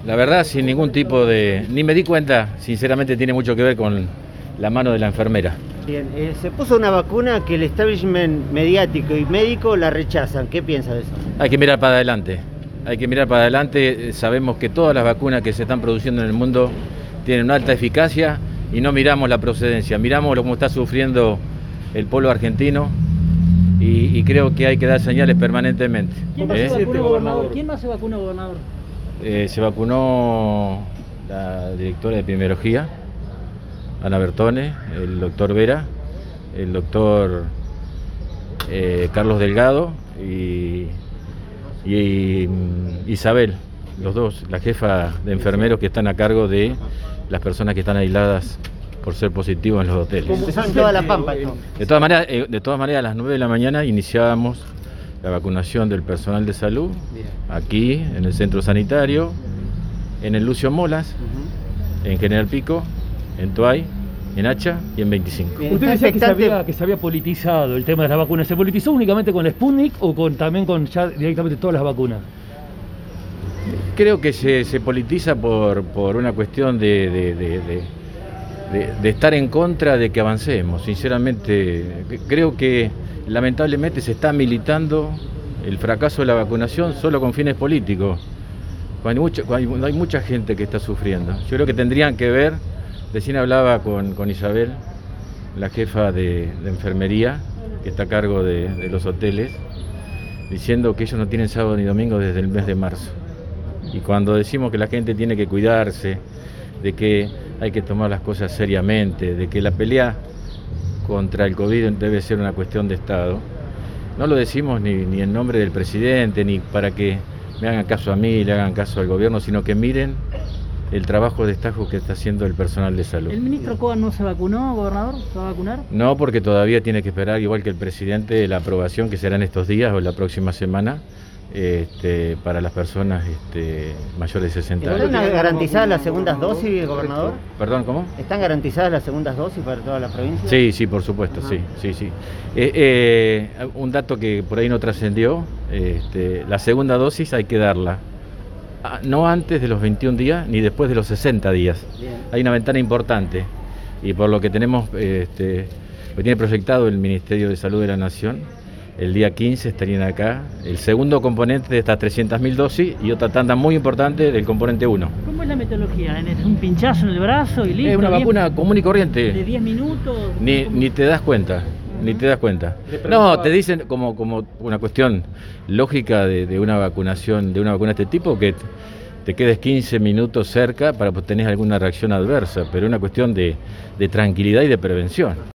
La verdad, sin ningún tipo de... Ni me di cuenta, sinceramente tiene mucho que ver con la mano de la enfermera. Bien, se puso una vacuna que el establishment mediático y médico la rechazan. ¿Qué piensa de eso? Hay que mirar para adelante. Hay que mirar para adelante. Sabemos que todas las vacunas que se están produciendo en el mundo tienen una alta eficacia y no miramos la procedencia. Miramos cómo está sufriendo el pueblo argentino y creo que hay que dar señales permanentemente. ¿Quién más se vacunó, gobernador? ¿Quién más se vacunó, gobernador? Se vacunó la directora de epidemiología, Ana Bertone, el doctor Vera, el doctor Carlos Delgado y Isabel, los dos, la jefa de enfermeros que están a cargo de las personas que están aisladas por ser positivos en los hoteles. Empezó en toda La Pampa esto. De todas maneras, a las 9 de la mañana iniciábamos la vacunación del personal de salud, aquí en el centro sanitario, en el Lucio Molas, en General Pico, en Toay, en Hacha y en 25. Usted decía que se había politizado el tema de las vacunas. ¿Se politizó únicamente con Sputnik o también con ya directamente todas las vacunas? Creo que se politiza por una cuestión de estar en contra de que avancemos. Sinceramente, creo que lamentablemente se está militando el fracaso de la vacunación solo con fines políticos. Cuando hay mucha gente que está sufriendo. Yo creo que tendrían que ver, recién hablaba con Isabel, la jefa de enfermería, que está a cargo de los hoteles, diciendo que ellos no tienen sábado ni domingo desde el mes de marzo. Y cuando decimos que la gente tiene que cuidarse, de que hay que tomar las cosas seriamente, de que la pelea contra el COVID debe ser una cuestión de Estado, no lo decimos ni en nombre del presidente, ni para que me hagan caso a mí, le hagan caso al gobierno, sino que miren el trabajo de destajo que está haciendo el personal de salud. ¿El ministro Cohen no se vacunó, gobernador? ¿Se va a vacunar? No, porque todavía tiene que esperar, igual que el presidente, la aprobación que será en estos días o la próxima semana, para las personas mayores de 60 años. ¿Están garantizadas las segundas dosis, gobernador? ¿Perdón, cómo? ¿Están garantizadas las segundas dosis para toda la provincia? Sí, por supuesto, sí. Un dato que por ahí no trascendió, la segunda dosis hay que darla no antes de los 21 días ni después de los 60 días. Bien. Hay una ventana importante y por lo que tenemos, lo tiene proyectado el Ministerio de Salud de la Nación, el día 15 estarían acá el segundo componente de estas 300.000 dosis y otra tanda muy importante del componente 1. ¿Cómo es la metodología? ¿Es un pinchazo en el brazo y listo? Es una vacuna común y corriente. ¿De 10 minutos? Ni te das cuenta. Ni te das cuenta. No, te dicen como una cuestión lógica de una vacunación, de una vacuna de este tipo, que te quedes 15 minutos cerca para tener alguna reacción adversa, pero es una cuestión de tranquilidad y de prevención.